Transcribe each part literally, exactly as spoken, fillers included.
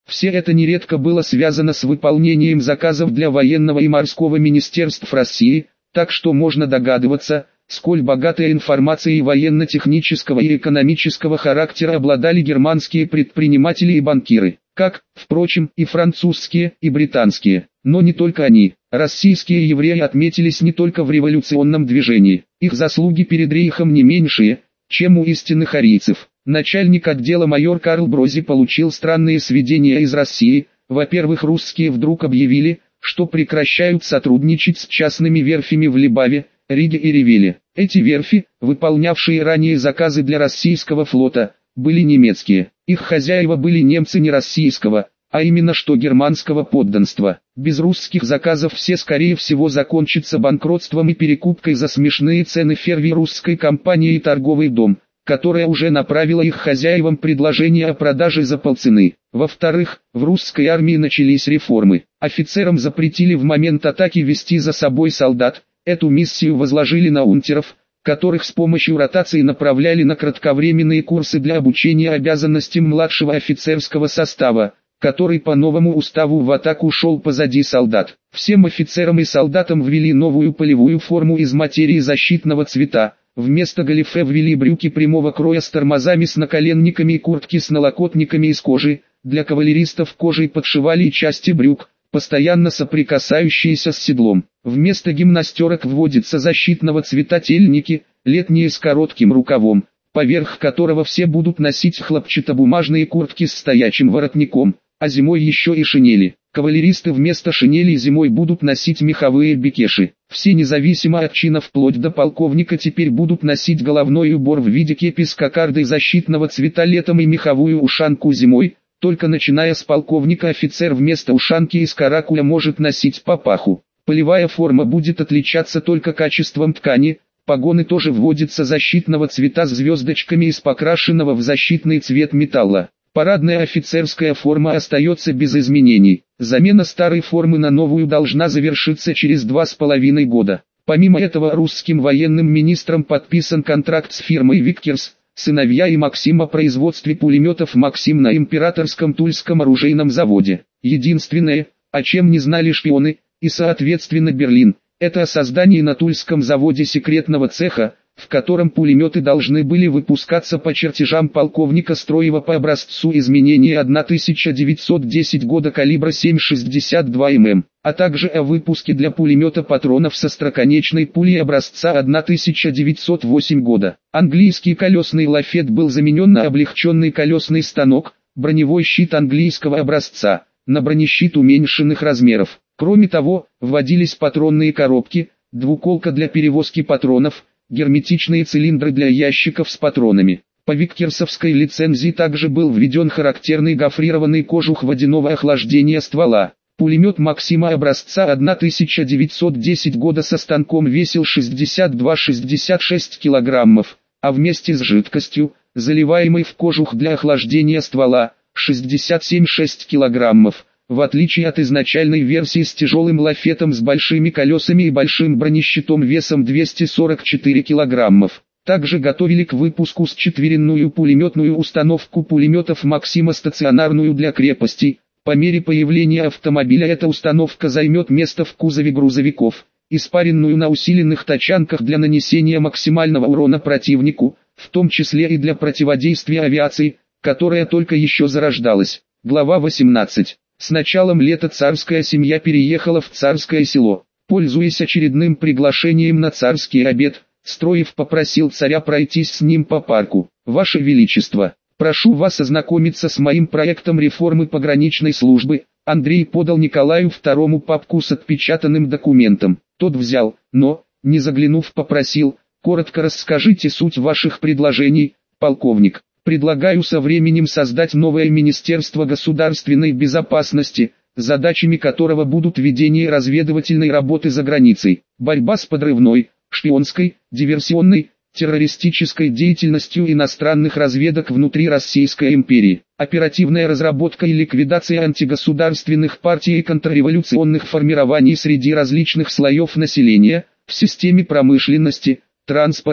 Все это нередко было связано с выполнением заказов для военного и морского министерств России, так что можно догадываться, сколь богатой информацией военно-технического и экономического характера обладали германские предприниматели и банкиры, как, впрочем, и французские, и британские. Но не только они. Российские евреи отметились не только в революционном движении, их заслуги перед рейхом не меньшие, чем у истинных арийцев. Начальник отдела майор Карл Брози получил странные сведения из России. Во-первых, русские вдруг объявили, что прекращают сотрудничать с частными верфями в Либаве, Риге и Ревеле. Эти верфи, выполнявшие ранее заказы для российского флота, были немецкие. Их хозяева были немцы не российского, а именно что германского подданства. Без русских заказов все скорее всего закончатся банкротством и перекупкой за смешные цены ферви русской компании и торговый дом, которая уже направила их хозяевам предложение о продаже за полцены. Во-вторых, в русской армии начались реформы. Офицерам запретили в момент атаки вести за собой солдат. Эту миссию возложили на унтеров, которых с помощью ротации направляли на кратковременные курсы для обучения обязанностям младшего офицерского состава, который по новому уставу в атаку шел позади солдат. Всем офицерам и солдатам ввели новую полевую форму из материи защитного цвета. Вместо галифе ввели брюки прямого кроя с тормозами с наколенниками и куртки с налокотниками из кожи. Для кавалеристов кожей подшивали и части брюк, постоянно соприкасающиеся с седлом. Вместо гимнастерок вводятся защитного цвета тельники, летние с коротким рукавом, поверх которого все будут носить хлопчатобумажные куртки с стоячим воротником, а зимой еще и шинели. Кавалеристы вместо шинелей зимой будут носить меховые бекеши. Все независимо от чина вплоть до полковника теперь будут носить головной убор в виде кепи с кокардой защитного цвета летом и меховую ушанку зимой. Только начиная с полковника офицер вместо ушанки из каракуля может носить папаху. Полевая форма будет отличаться только качеством ткани, погоны тоже вводятся защитного цвета с звездочками из покрашенного в защитный цвет металла. Парадная офицерская форма остается без изменений. Замена старой формы на новую должна завершиться через два с половиной года. Помимо этого русским военным министром подписан контракт с фирмой Виккерс, сыновья и Максим о производстве пулеметов Максим на Императорском Тульском оружейном заводе. Единственное, о чем не знали шпионы, и соответственно Берлин, это о создании на Тульском заводе секретного цеха, в котором пулеметы должны были выпускаться по чертежам полковника Строева по образцу изменения тысяча девятьсот десятого года калибра семь шестьдесят два миллиметра, а также о выпуске для пулемета патронов со остроконечной пулей образца тысяча девятьсот восьмого года. Английский колесный лафет был заменен на облегченный колесный станок, броневой щит английского образца, на бронещит уменьшенных размеров. Кроме того, вводились патронные коробки, двуколка для перевозки патронов, герметичные цилиндры для ящиков с патронами. По виккерсовской лицензии также был введен характерный гофрированный кожух водяного охлаждения ствола. Пулемет Максима образца тысяча девятьсот десятого года со станком весил шестьдесят два — шестьдесят шесть килограммов, а вместе с жидкостью, заливаемой в кожух для охлаждения ствола, шестьдесят семь — шесть килограммов. В отличие от изначальной версии с тяжелым лафетом с большими колесами и большим бронещитом весом двести сорок четыре килограммов. Также готовили к выпуску счетверенную пулеметную установку пулеметов Максима стационарную для крепостей. По мере появления автомобиля эта установка займет место в кузове грузовиков, испаренную на усиленных тачанках для нанесения максимального урона противнику, в том числе и для противодействия авиации, которая только еще зарождалась. Глава восемнадцать. С началом лета царская семья переехала в Царское Село. Пользуясь очередным приглашением на царский обед, Строев попросил царя пройтись с ним по парку. «Ваше Величество, прошу вас ознакомиться с моим проектом реформы пограничной службы». Андрей подал Николаю второму папку с отпечатанным документом. Тот взял, но, не заглянув, попросил: «Коротко расскажите суть ваших предложений, полковник». Предлагаю со временем создать новое Министерство государственной безопасности, задачами которого будут ведение разведывательной работы за границей, борьба с подрывной, шпионской, диверсионной, террористической деятельностью иностранных разведок внутри Российской империи, оперативная разработка и ликвидация антигосударственных партий и контрреволюционных формирований среди различных слоев населения, в системе промышленности, транспорта,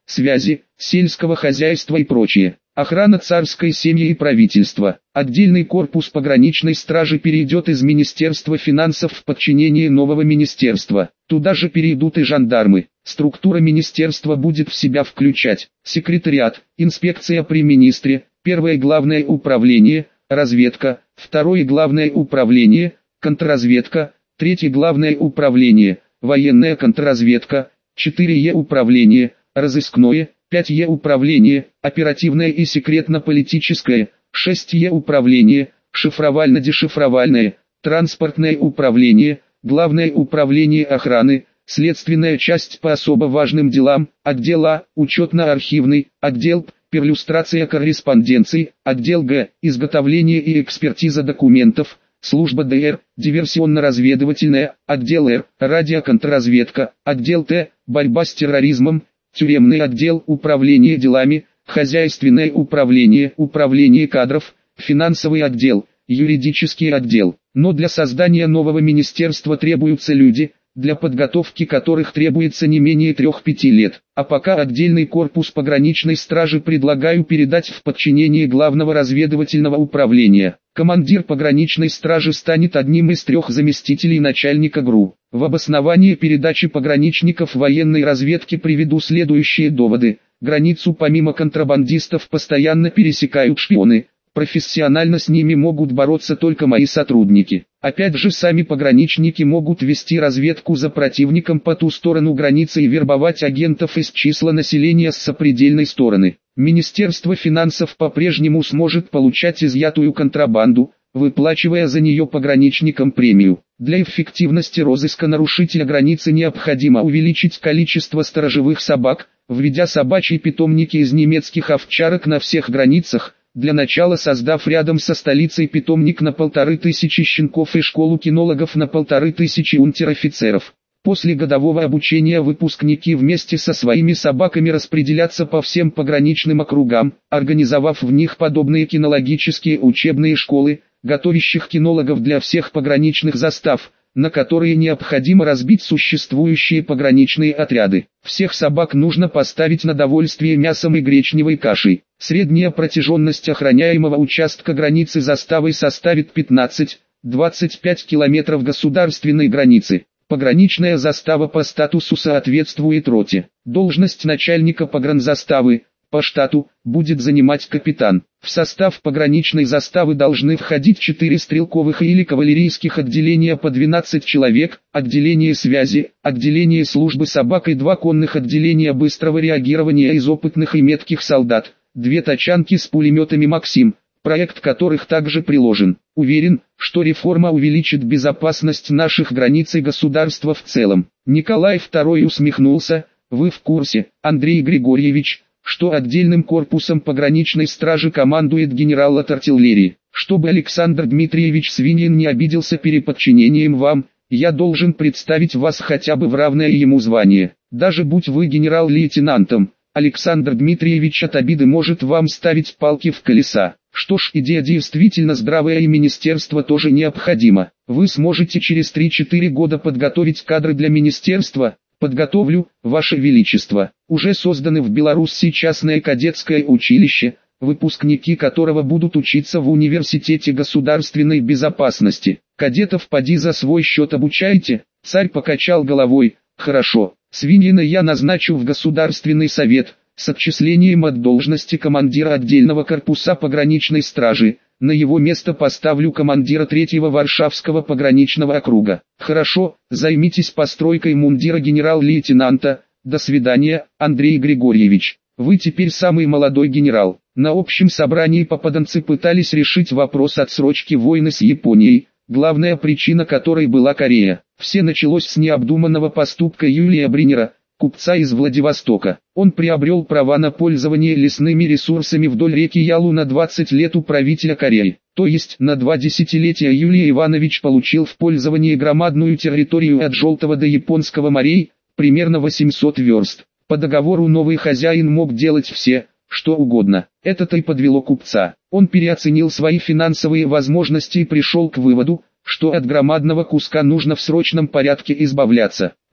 связи, сельского хозяйства и прочее. Охрана царской семьи и правительства. Отдельный корпус пограничной стражи перейдет из Министерства финансов в подчинение нового министерства. Туда же перейдут и жандармы. Структура министерства будет в себя включать секретариат, инспекция при министре, первое главное управление, разведка, второе главное управление, контрразведка, третье главное управление, военная контрразведка, четыре е управление, разыскное, пять е управление, оперативное и секретно-политическое, шесть е управление, шифровально-дешифровальное, транспортное управление, главное управление охраны, следственная часть по особо важным делам, отдел А, учетно-архивный, отдел П, перлюстрация корреспонденции, отдел Г, изготовление и экспертиза документов, служба Д Р, диверсионно-разведывательная, отдел Р, радиоконтрразведка, отдел Т, борьба с терроризмом, тюремный отдел, управление делами, хозяйственное управление, управление кадров, финансовый отдел, юридический отдел. Но для создания нового министерства требуются люди, для подготовки которых требуется не менее трех-пяти лет. А пока отдельный корпус пограничной стражи предлагаю передать в подчинение Главного разведывательного управления. Командир пограничной стражи станет одним из трех заместителей начальника ГРУ. В обосновании передачи пограничников военной разведки приведу следующие доводы. Границу помимо контрабандистов постоянно пересекают шпионы. Профессионально с ними могут бороться только мои сотрудники. Опять же, сами пограничники могут вести разведку за противником по ту сторону границы и вербовать агентов из числа населения с сопредельной стороны. Министерство финансов по-прежнему сможет получать изъятую контрабанду, выплачивая за нее пограничникам премию. Для эффективности розыска нарушителя границы необходимо увеличить количество сторожевых собак, введя собачьи питомники из немецких овчарок на всех границах, для начала создав рядом со столицей питомник на полторы тысячи щенков и школу кинологов на полторы тысячи унтер-офицеров. После годового обучения выпускники вместе со своими собаками распределятся по всем пограничным округам, организовав в них подобные кинологические учебные школы, готовящих кинологов для всех пограничных застав, на которые необходимо разбить существующие пограничные отряды. Всех собак нужно поставить на довольствие мясом и гречневой кашей. Средняя протяженность охраняемого участка границы заставой составит пятнадцать-двадцать пять километров государственной границы. Пограничная застава по статусу соответствует роте. Должность начальника погранзаставы по штату будет занимать капитан. В состав пограничной заставы должны входить четыре стрелковых или кавалерийских отделения по двенадцать человек, отделение связи, отделение службы собак и два конных отделения быстрого реагирования из опытных и метких солдат, две тачанки с пулеметами «Максим», проект которых также приложен. Уверен, что реформа увеличит безопасность наших границ и государства в целом. Николай второй усмехнулся. Вы в курсе, Андрей Григорьевич, что отдельным корпусом пограничной стражи командует генерал от артиллерии? Чтобы Александр Дмитриевич Свиньин не обиделся переподчинением вам, я должен представить вас хотя бы в равное ему звание. Даже будь вы генерал-лейтенантом, Александр Дмитриевич от обиды может вам ставить палки в колеса. Что ж, идея действительно здравая и министерство тоже необходимо. Вы сможете через три-четыре года подготовить кадры для министерства? Подготовлю, Ваше Величество. Уже созданы в Беларуси частное кадетское училище, выпускники которого будут учиться в Университете государственной безопасности. Кадетов поди за свой счет обучаете? Царь покачал головой. Хорошо, Свиньина я назначу в Государственный совет, с отчислением от должности командира отдельного корпуса пограничной стражи. На его место поставлю командира третьего Варшавского пограничного округа. Хорошо, займитесь постройкой мундира генерал-лейтенанта. До свидания, Андрей Григорьевич. Вы теперь самый молодой генерал. На общем собрании попаданцы пытались решить вопрос отсрочки войны с Японией, главная причина которой была Корея. Все началось с необдуманного поступка Юлия Бринера, купца из Владивостока. Он приобрел права на пользование лесными ресурсами вдоль реки Ялу на двадцать лет у правителя Кореи. То есть на два десятилетия Юлий Иванович получил в пользование громадную территорию от Желтого до Японского морей, примерно восемьсот верст. По договору новый хозяин мог делать все, что угодно. Это-то и подвело купца. Он переоценил свои финансовые возможности и пришел к выводу, что от громадного куска нужно в срочном порядке избавляться.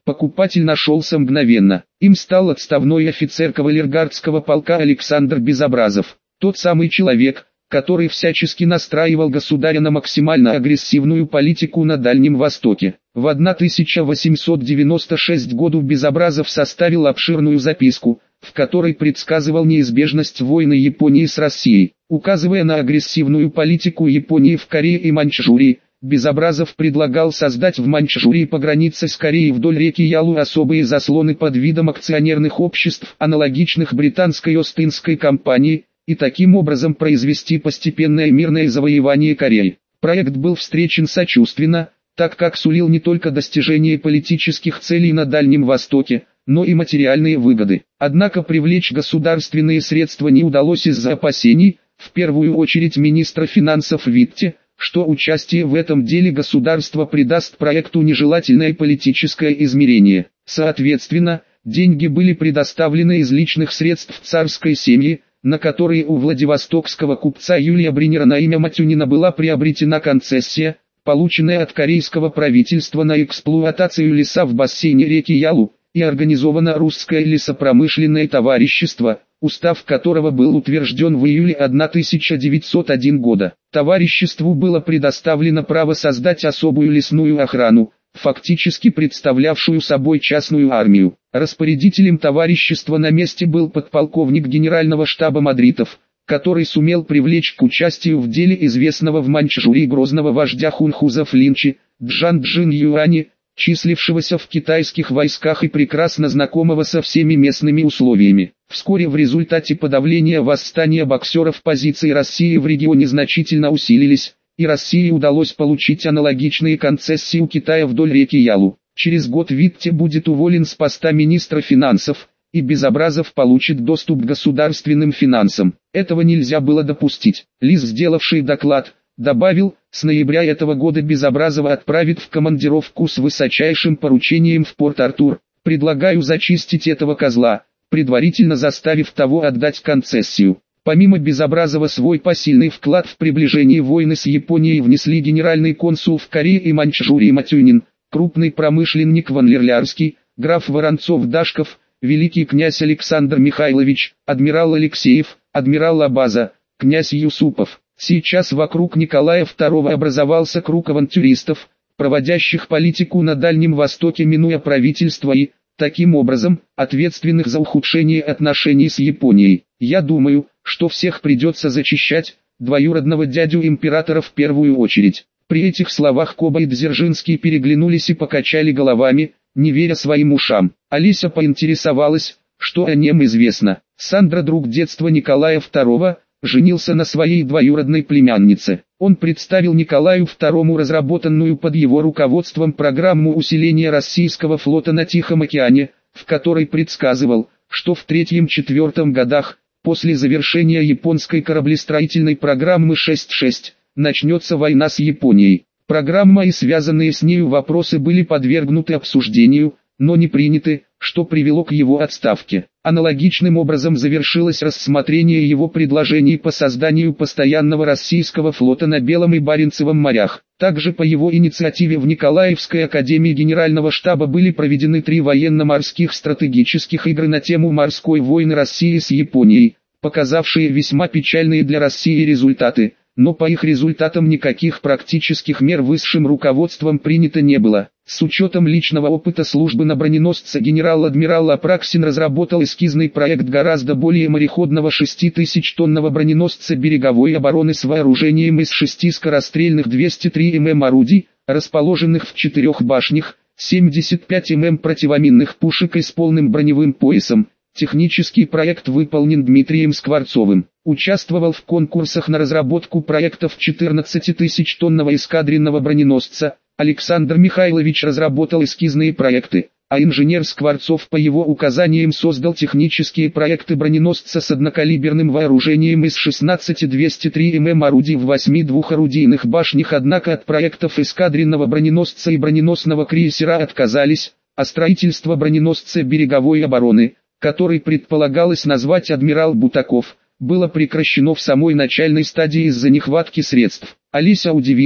Покупатель нашелся мгновенно. Им стал отставной офицер кавалергардского полка Александр Безобразов. Тот самый человек, который всячески настраивал государя на максимально агрессивную политику на Дальнем Востоке. В тысяча восемьсот девяносто шестом году Безобразов составил обширную записку, в которой предсказывал неизбежность войны Японии с Россией. Указывая на агрессивную политику Японии в Корее и Маньчжурии, Безобразов предлагал создать в Маньчжурии по границе с Кореей вдоль реки Ялу особые заслоны под видом акционерных обществ, аналогичных британской Ост-Индской компании, и таким образом произвести постепенное мирное завоевание Кореи. Проект был встречен сочувственно, так как сулил не только достижение политических целей на Дальнем Востоке, но и материальные выгоды. Однако привлечь государственные средства не удалось из-за опасений, в первую очередь министра финансов Витте, что участие в этом деле государства придаст проекту нежелательное политическое измерение. Соответственно, деньги были предоставлены из личных средств царской семьи, на которые у владивостокского купца Юлия Бринера на имя Матюнина была приобретена концессия, полученная от корейского правительства на эксплуатацию леса в бассейне реки Ялу, и организовано русское лесопромышленное товарищество, устав которого был утвержден в июле тысяча девятьсот первого года. Товариществу было предоставлено право создать особую лесную охрану, фактически представлявшую собой частную армию. Распорядителем товарищества на месте был подполковник генерального штаба Мадритов, который сумел привлечь к участию в деле известного в Маньчжурии грозного вождя хунхузов Линчи, Джан Джин Юани, числившегося в китайских войсках и прекрасно знакомого со всеми местными условиями. Вскоре в результате подавления восстания боксеров позиции России в регионе значительно усилились, и России удалось получить аналогичные концессии у Китая вдоль реки Ялу. Через год Витте будет уволен с поста министра финансов, и Безобразов получит доступ к государственным финансам. Этого нельзя было допустить. Лис, сделавший доклад, добавил, с ноября этого года Безобразова отправит в командировку с высочайшим поручением в Порт-Артур. Предлагаю зачистить этого козла, предварительно заставив того отдать концессию. Помимо Безобразова свой посильный вклад в приближение войны с Японией внесли генеральный консул в Корее и Маньчжурии Матюнин, крупный промышленник Ванлерлярский, граф Воронцов-Дашков, великий князь Александр Михайлович, адмирал Алексеев, адмирал Абаза, князь Юсупов. Сейчас вокруг Николая второго образовался круг авантюристов, проводящих политику на Дальнем Востоке, минуя правительство и, таким образом, ответственных за ухудшение отношений с Японией. Я думаю, что всех придется зачищать, двоюродного дядю императора в первую очередь. При этих словах Коба и Дзержинский переглянулись и покачали головами, не веря своим ушам. Олеся поинтересовалась, что о нем известно. Сандра, друг детства Николая второго, женился на своей двоюродной племяннице. Он представил Николаю второму разработанную под его руководством программу усиления российского флота на Тихом океане, в которой предсказывал, что в третьем-четвертом годах, после завершения японской кораблестроительной программы шесть шесть, начнется война с Японией. Программа и связанные с нею вопросы были подвергнуты обсуждению, но не приняты, что привело к его отставке. Аналогичным образом завершилось рассмотрение его предложений по созданию постоянного российского флота на Белом и Баренцевом морях. Также по его инициативе в Николаевской академии Генерального штаба были проведены три военно-морских стратегических игры на тему морской войны России с Японией, показавшие весьма печальные для России результаты, но по их результатам никаких практических мер высшим руководством принято не было. С учетом личного опыта службы на броненосце генерал-адмирал Апраксин разработал эскизный проект гораздо более мореходного шеститысячетонного броненосца береговой обороны с вооружением из шести скорострельных двести три миллиметра орудий, расположенных в четырех башнях, семьдесят пять миллиметров противоминных пушек и с полным броневым поясом. Технический проект выполнен Дмитрием Скворцовым. Участвовал в конкурсах на разработку проектов четырнадцатитысячетонного эскадренного броненосца. Александр Михайлович разработал эскизные проекты, а инженер Скворцов по его указаниям создал технические проекты броненосца с однокалиберным вооружением из шестнадцати двухсот трёх миллиметров орудий в восьми двухорудийных башнях. Однако от проектов эскадренного броненосца и броненосного крейсера отказались, а строительство броненосца береговой обороны, который предполагалось назвать «Адмирал Бутаков», было прекращено в самой начальной стадии из-за нехватки средств. Олеся удивилась,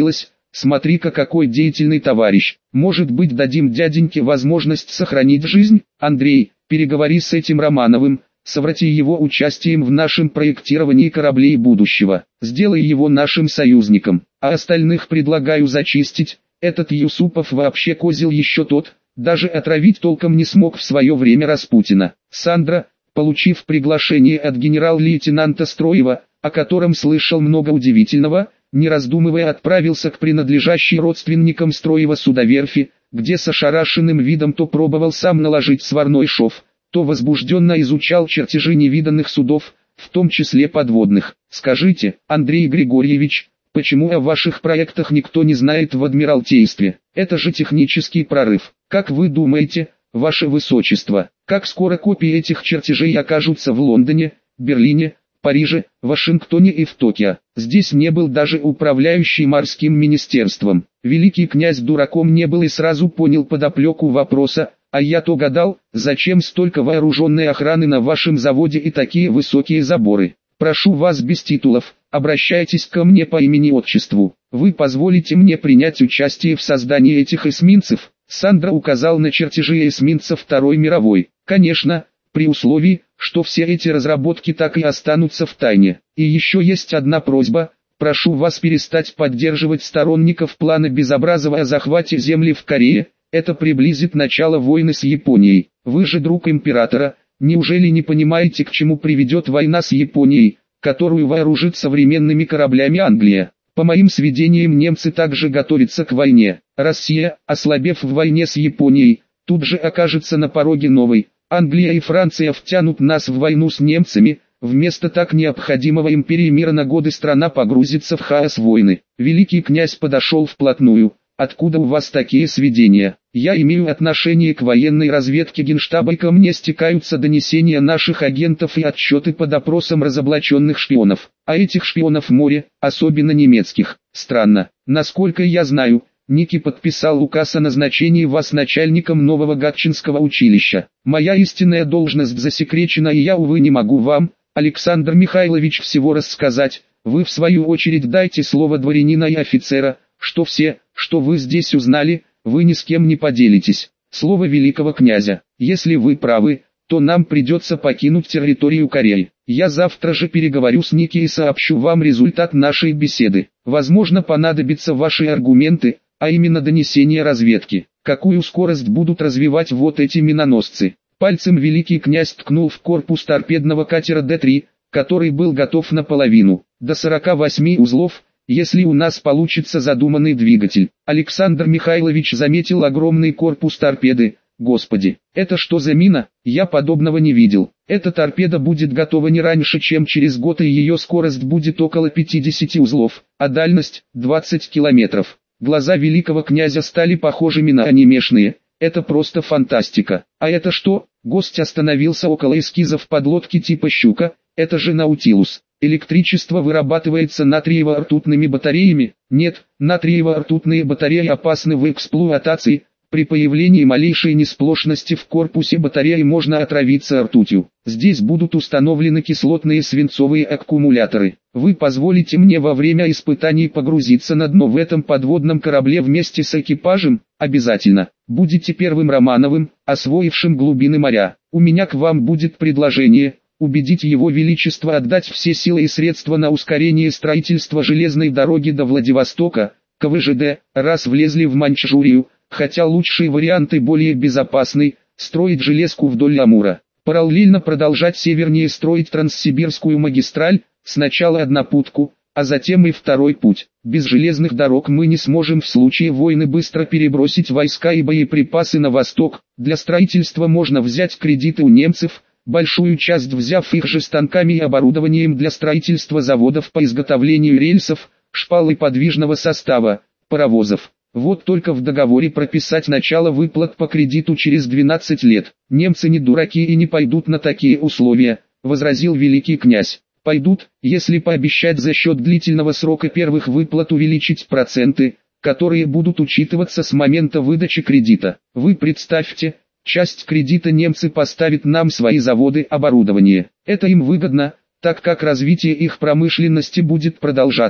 смотри-ка какой деятельный товарищ. Может быть, дадим дяденьке возможность сохранить жизнь? Андрей, переговори с этим Романовым, соврати его участием в нашем проектировании кораблей будущего. Сделай его нашим союзником, а остальных предлагаю зачистить. Этот Юсупов вообще козел еще тот, даже отравить толком не смог в свое время Распутина. Сандра, получив приглашение от генерал-лейтенанта Строева, о котором слышал много удивительного, не раздумывая отправился к принадлежащей родственникам Строева судоверфи, где с ошарашенным видом то пробовал сам наложить сварной шов, то возбужденно изучал чертежи невиданных судов, в том числе подводных. Скажите, Андрей Григорьевич, почему о ваших проектах никто не знает в Адмиралтействе? Это же технический прорыв. Как вы думаете, ваше высочество, как скоро копии этих чертежей окажутся в Лондоне, Берлине, Париже, Вашингтоне и в Токио? Здесь не был даже управляющий морским министерством. Великий князь дураком не был и сразу понял подоплеку вопроса, а я-то гадал, зачем столько вооруженной охраны на вашем заводе и такие высокие заборы. Прошу вас без титулов, обращайтесь ко мне по имени-отчеству. Вы позволите мне принять участие в создании этих эсминцев? Сандра указал на чертежи эсминца Второй мировой. Конечно, при условии, что все эти разработки так и останутся в тайне. И еще есть одна просьба. Прошу вас перестать поддерживать сторонников плана Безобразова о захвате земли в Корее. Это приблизит начало войны с Японией. Вы же друг императора. Неужели не понимаете, к чему приведет война с Японией, которую вооружит современными кораблями Англия? По моим сведениям, немцы также готовятся к войне. Россия, ослабев в войне с Японией, тут же окажется на пороге новой. Англия и Франция втянут нас в войну с немцами. Вместо так необходимого империи мира на годы страна погрузится в хаос войны. Великий князь подошел вплотную. Откуда у вас такие сведения? Я имею отношение к военной разведке Генштаба, и ко мне стекаются донесения наших агентов и отчеты по допросам разоблаченных шпионов. А этих шпионов море, особенно немецких. Странно. Насколько я знаю, Ники подписал указ о назначении вас начальником нового Гатчинского училища. Моя истинная должность засекречена, и я, увы, не могу вам, Александр Михайлович, всего рассказать. Вы в свою очередь дайте слово дворянина и офицера, что все, что вы здесь узнали, вы ни с кем не поделитесь. Слово великого князя. Если вы правы, то нам придется покинуть территорию Кореи. Я завтра же переговорю с Ники и сообщу вам результат нашей беседы. Возможно, понадобятся ваши аргументы, а именно донесения разведки. Какую скорость будут развивать вот эти миноносцы? Пальцем великий князь ткнул в корпус торпедного катера Д три, который был готов наполовину, до сорока восьми узлов, если у нас получится задуманный двигатель. Александр Михайлович заметил огромный корпус торпеды. Господи, это что за мина? Я подобного не видел. Эта торпеда будет готова не раньше, чем через год, и ее скорость будет около пятидесяти узлов, а дальность – двадцать километров. Глаза великого князя стали похожими на анимешные. Это просто фантастика. А это что? Гость остановился около эскизов подлодки типа «Щука». Это же Наутилус. Электричество вырабатывается натриево-ртутными батареями? Нет, натриево-ртутные батареи опасны в эксплуатации. При появлении малейшей несплошности в корпусе батареи можно отравиться ртутью. Здесь будут установлены кислотные свинцовые аккумуляторы. Вы позволите мне во время испытаний погрузиться на дно в этом подводном корабле вместе с экипажем? Обязательно. Будете первым Романовым, освоившим глубины моря. У меня к вам будет предложение. Убедить его величество отдать все силы и средства на ускорение строительства железной дороги до Владивостока, ка вэ жэ дэ, раз влезли в Маньчжурию, хотя лучший вариант и более безопасный – строить железку вдоль Амура. Параллельно продолжать севернее строить Транссибирскую магистраль, сначала однопутку, а затем и второй путь. Без железных дорог мы не сможем в случае войны быстро перебросить войска и боеприпасы на восток. Для строительства можно взять кредиты у немцев, большую часть взяв их же станками и оборудованием для строительства заводов по изготовлению рельсов, шпал и подвижного состава, паровозов. Вот только в договоре прописать начало выплат по кредиту через двенадцать лет. Немцы не дураки и не пойдут на такие условия, возразил великий князь. Пойдут, если пообещать за счет длительного срока первых выплат увеличить проценты, которые будут учитываться с момента выдачи кредита. Вы представьте, часть кредита немцы поставят нам свои заводы, оборудование. Это им выгодно, так как развитие их промышленности будет продолжаться,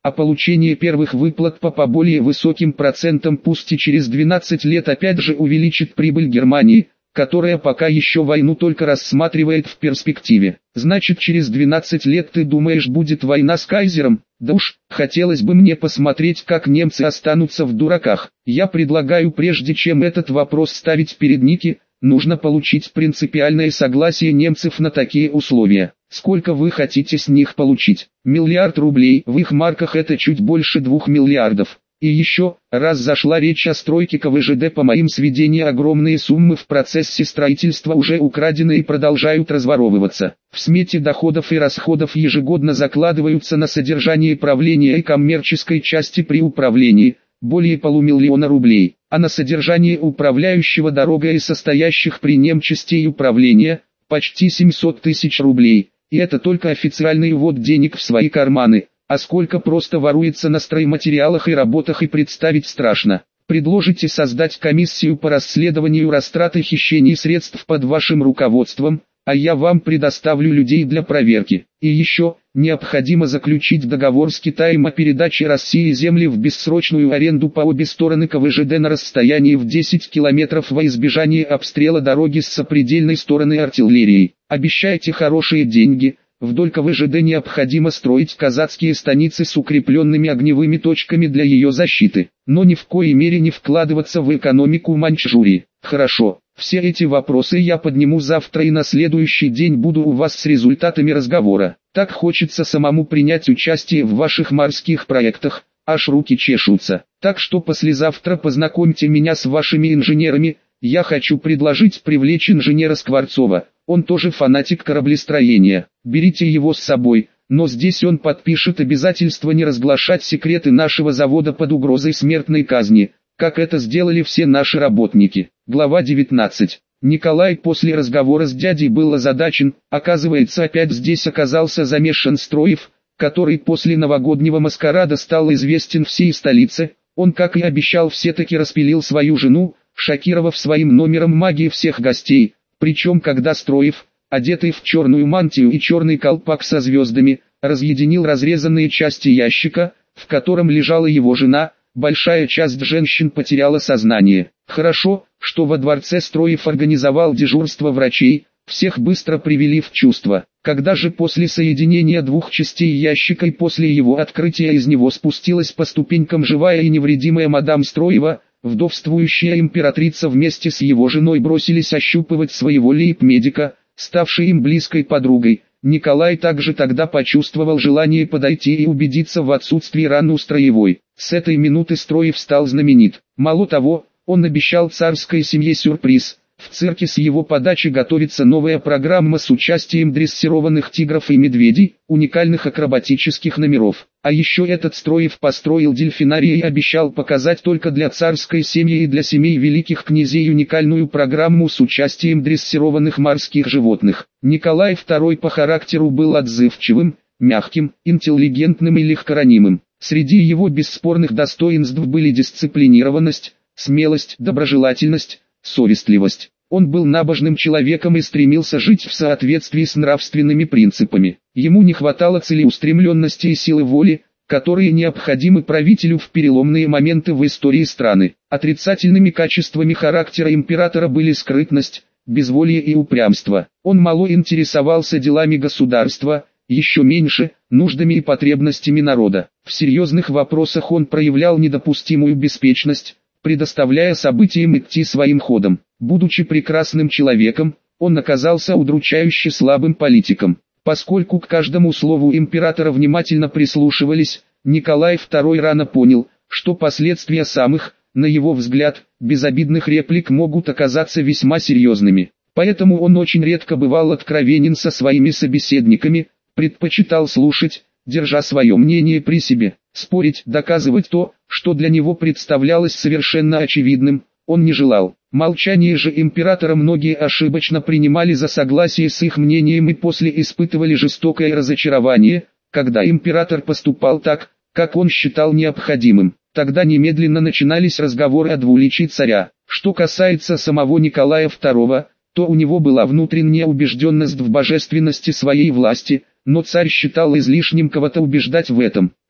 а получение первых выплат по по более высоким процентам пусть и через двенадцать лет опять же увеличит прибыль Германии, которая пока еще войну только рассматривает в перспективе. Значит, через двенадцать лет ты думаешь будет война с кайзером? Да уж, хотелось бы мне посмотреть, как немцы останутся в дураках. Я предлагаю, прежде чем этот вопрос ставить перед Ники, нужно получить принципиальное согласие немцев на такие условия. Сколько вы хотите с них получить? Миллиард рублей, в их марках это чуть больше двух миллиардов. И еще, раз зашла речь о стройке ка вэ жэ дэ, по моим сведениям, огромные суммы в процессе строительства уже украдены и продолжают разворовываться. В смете доходов и расходов ежегодно закладываются на содержание правления и коммерческой части при управлении более полумиллиона рублей, а на содержание управляющего дорогой и состоящих при нем частей управления почти семьсот тысяч рублей. И это только официальный ввод денег в свои карманы. А сколько просто воруется на стройматериалах и работах, и представить страшно. Предложите создать комиссию по расследованию растрат и хищений средств под вашим руководством, а я вам предоставлю людей для проверки. И еще, необходимо заключить договор с Китаем о передаче России земли в бессрочную аренду по обе стороны ка вэ жэ дэ на расстоянии в десять километров во избежание обстрела дороги с сопредельной стороны артиллерией. Обещайте хорошие деньги. Вдоль ка вэ жэ дэ необходимо строить казацкие станицы с укрепленными огневыми точками для ее защиты, но ни в коей мере не вкладываться в экономику Маньчжурии. Хорошо, все эти вопросы я подниму завтра, и на следующий день буду у вас с результатами разговора. Так хочется самому принять участие в ваших морских проектах, аж руки чешутся. Так что послезавтра познакомьте меня с вашими инженерами. Я хочу предложить привлечь инженера Скворцова. Он тоже фанатик кораблестроения. Берите его с собой, но здесь он подпишет обязательство не разглашать секреты нашего завода под угрозой смертной казни, как это сделали все наши работники. Глава девятнадцать. Николай после разговора с дядей был озадачен. Оказывается, опять здесь оказался замешан Строев, который после новогоднего маскарада стал известен всей столице. Он, как и обещал, все-таки распилил свою жену, шокировав своим номером магии всех гостей. Причем когда Строев, одетый в черную мантию и черный колпак со звездами, разъединил разрезанные части ящика, в котором лежала его жена, большая часть женщин потеряла сознание. Хорошо, что во дворце Строев организовал дежурство врачей, всех быстро привели в чувство. Когда же после соединения двух частей ящика и после его открытия из него спустилась по ступенькам живая и невредимая мадам Строева, вдовствующая императрица вместе с его женой бросились ощупывать своего лейб-медика, ставшей им близкой подругой. Николай также тогда почувствовал желание подойти и убедиться в отсутствии ран у Строевой. С этой минуты Строев стал знаменит. Мало того, он обещал царской семье сюрприз. В цирке с его подачи готовится новая программа с участием дрессированных тигров и медведей, уникальных акробатических номеров. А еще этот Строев построил дельфинарий и обещал показать только для царской семьи и для семей великих князей уникальную программу с участием дрессированных морских животных. Николай второй по характеру был отзывчивым, мягким, интеллигентным и легкоранимым. Среди его бесспорных достоинств были дисциплинированность, смелость, доброжелательность, совестливость. Он был набожным человеком и стремился жить в соответствии с нравственными принципами. Ему не хватало целеустремленности и силы воли, которые необходимы правителю в переломные моменты в истории страны. Отрицательными качествами характера императора были скрытность, безволие и упрямство. Он мало интересовался делами государства, еще меньше нуждами и потребностями народа. В серьезных вопросах он проявлял недопустимую беспечность, предоставляя событиям идти своим ходом. Будучи прекрасным человеком, он оказался удручающе слабым политиком. Поскольку к каждому слову императора внимательно прислушивались, Николай второй рано понял, что последствия самых, на его взгляд, безобидных реплик могут оказаться весьма серьезными. Поэтому он очень редко бывал откровенен со своими собеседниками, предпочитал слушать, держа свое мнение при себе. Спорить, доказывать то, что для него представлялось совершенно очевидным, он не желал. Молчание же императора многие ошибочно принимали за согласие с их мнением и после испытывали жестокое разочарование, когда император поступал так, как он считал необходимым. Тогда немедленно начинались разговоры о двуличии царя. Что касается самого Николая второго, то у него была внутренняя убежденность в божественности своей власти, но царь считал излишним кого-то убеждать в этом.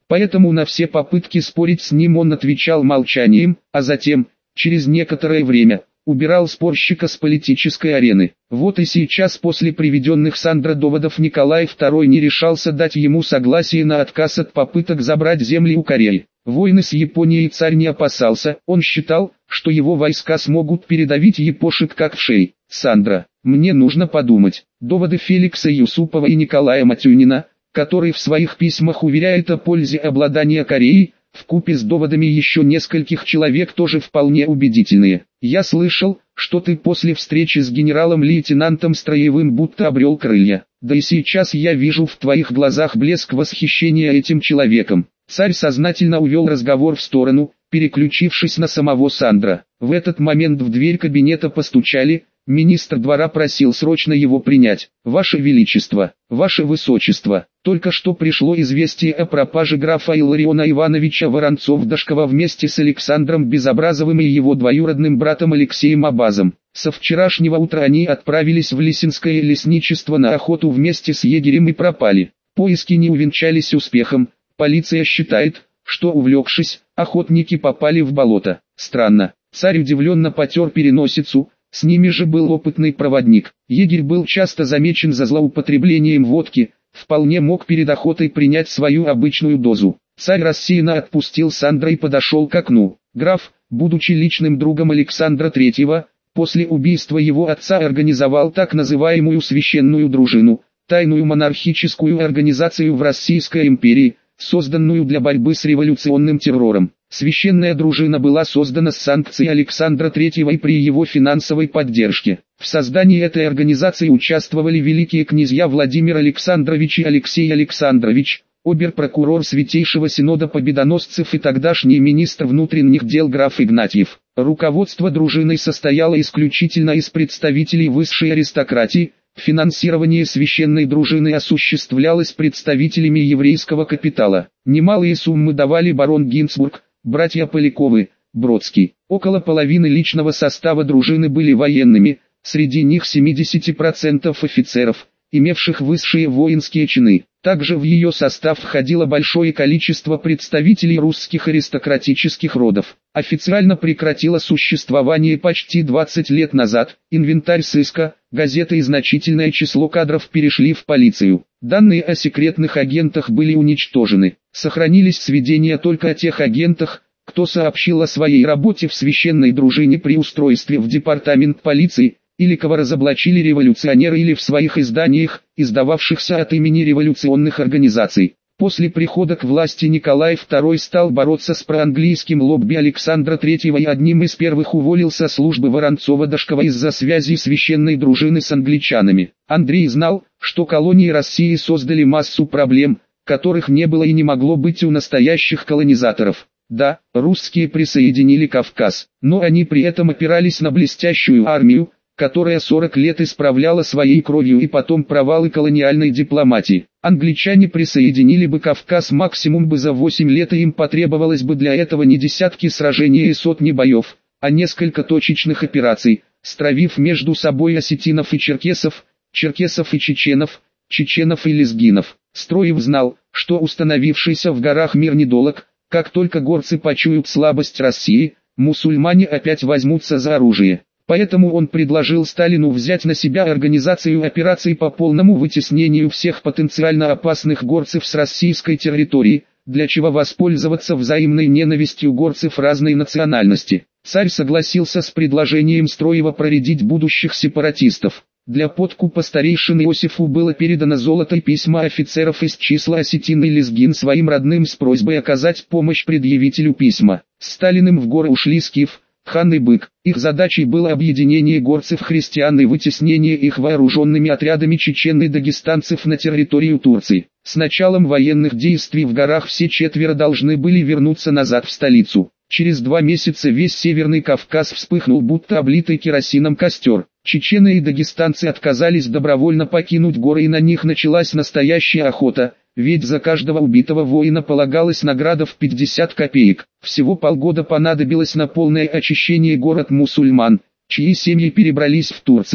Поэтому на все попытки спорить с ним он отвечал молчанием, а затем, через некоторое время, убирал спорщика с политической арены. Вот и сейчас после приведенных Сандро доводов Николай второй не решался дать ему согласие на отказ от попыток забрать земли у Кореи. Войны с Японией царь не опасался, он считал, что его войска смогут передавить япошек как вшей. Сандро, мне нужно подумать. Доводы Феликса Юсупова и Николая Матюнина, который в своих письмах уверяет о пользе обладания Кореей, вкупе с доводами еще нескольких человек тоже вполне убедительные. Я слышал, что ты после встречи с генералом-лейтенантом Строевым будто обрел крылья. Да и сейчас я вижу в твоих глазах блеск восхищения этим человеком. Царь сознательно увел разговор в сторону, переключившись на самого Сандро. В этот момент в дверь кабинета постучали. Министр двора просил срочно его принять. «Ваше Величество, Ваше Высочество, только что пришло известие о пропаже графа Иллариона Ивановича Воронцов-Дашкова вместе с Александром Безобразовым и его двоюродным братом Алексеем Абазом. Со вчерашнего утра они отправились в Лисинское лесничество на охоту вместе с егерем и пропали. Поиски не увенчались успехом. Полиция считает, что увлекшись, охотники попали в болото. Странно». Царь удивленно потер переносицу. С ними же был опытный проводник. Егерь был часто замечен за злоупотреблением водки, вполне мог перед охотой принять свою обычную дозу. Царь рассеянно отпустил Сандро и подошел к окну. Граф, будучи личным другом Александра третьего, после убийства его отца организовал так называемую священную дружину, тайную монархическую организацию в Российской империи, созданную для борьбы с революционным террором. Священная дружина была создана с санкций Александра третьего и при его финансовой поддержке. В создании этой организации участвовали великие князья Владимир Александрович и Алексей Александрович, обер-прокурор Святейшего Синода Победоносцев и тогдашний министр внутренних дел граф Игнатьев. Руководство дружиной состояло исключительно из представителей высшей аристократии. Финансирование священной дружины осуществлялось представителями еврейского капитала. Немалые суммы давали барон Гинцбург, братья Поляковы, Бродский. Около половины личного состава дружины были военными, среди них семьдесят процентов офицеров, имевших высшие воинские чины. Также в ее состав входило большое количество представителей русских аристократических родов. Официально прекратила существование почти двадцать лет назад, инвентарь сыска, газеты и значительное число кадров перешли в полицию. Данные о секретных агентах были уничтожены. Сохранились сведения только о тех агентах, кто сообщил о своей работе в священной дружине при устройстве в департамент полиции, или кого разоблачили революционеры или в своих изданиях, издававшихся от имени революционных организаций. После прихода к власти Николай второй стал бороться с проанглийским лобби Александра третьего и одним из первых уволил со службы Воронцова-Дашкова из-за связи священной дружины с англичанами. Андрей знал, что колонии России создали массу проблем, которых не было и не могло быть у настоящих колонизаторов. Да, русские присоединили Кавказ, но они при этом опирались на блестящую армию, которая сорок лет исправляла своей кровью и потом провалы колониальной дипломатии. Англичане присоединили бы Кавказ максимум бы за восемь лет, и им потребовалось бы для этого не десятки сражений и сотни боев, а несколько точечных операций, стравив между собой осетинов и черкесов, черкесов и чеченов, чеченов и лезгинов. Строев знал, что установившийся в горах мир недолог. Как только горцы почуют слабость России, мусульмане опять возьмутся за оружие. Поэтому он предложил Сталину взять на себя организацию операций по полному вытеснению всех потенциально опасных горцев с российской территории, для чего воспользоваться взаимной ненавистью горцев разной национальности. Царь согласился с предложением Строева проредить будущих сепаратистов. Для подкупа старейшины Иосифу было передано золото и письма офицеров из числа осетин и лезгин своим родным с просьбой оказать помощь предъявителю письма. С Сталиным в горы ушли Скиф, Хан и Бык. Их задачей было объединение горцев-христиан и вытеснение их вооруженными отрядами чечен и дагестанцев на территорию Турции. С началом военных действий в горах все четверо должны были вернуться назад в столицу. Через два месяца весь Северный Кавказ вспыхнул будто облитый керосином костер. Чечены и дагестанцы отказались добровольно покинуть горы, и на них началась настоящая охота, ведь за каждого убитого воина полагалась награда в пятьдесят копеек. Всего полгода понадобилось на полное очищение гор от мусульман, чьи семьи перебрались в Турцию.